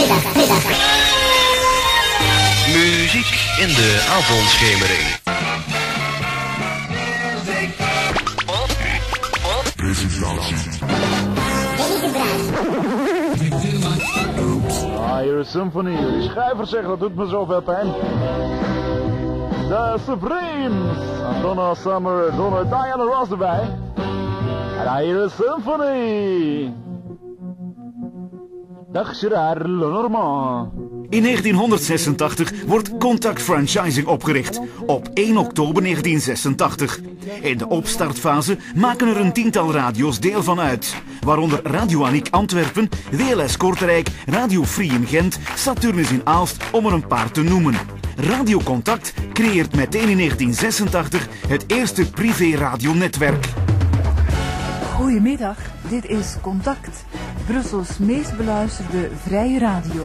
Muziek in de avondschemering. Hier is Symphony. Die schrijver zegt, dat doet me zoveel pijn. De Supremes. Donna Summer, Diana Ross erbij. En hier is Symphony. Dag Gerard Lenormand. In 1986 wordt Contact Franchising opgericht, op 1 oktober 1986. In de opstartfase maken er een tiental radio's deel van uit, waaronder Radio Aniek Antwerpen, WLS Kortrijk, Radio Free in Gent, Saturnus in Aalst, om er een paar te noemen. Radio Contact creëert meteen in 1986 het eerste privé-radionetwerk. Goedemiddag, dit is Contact, Brussels meest beluisterde vrije radio.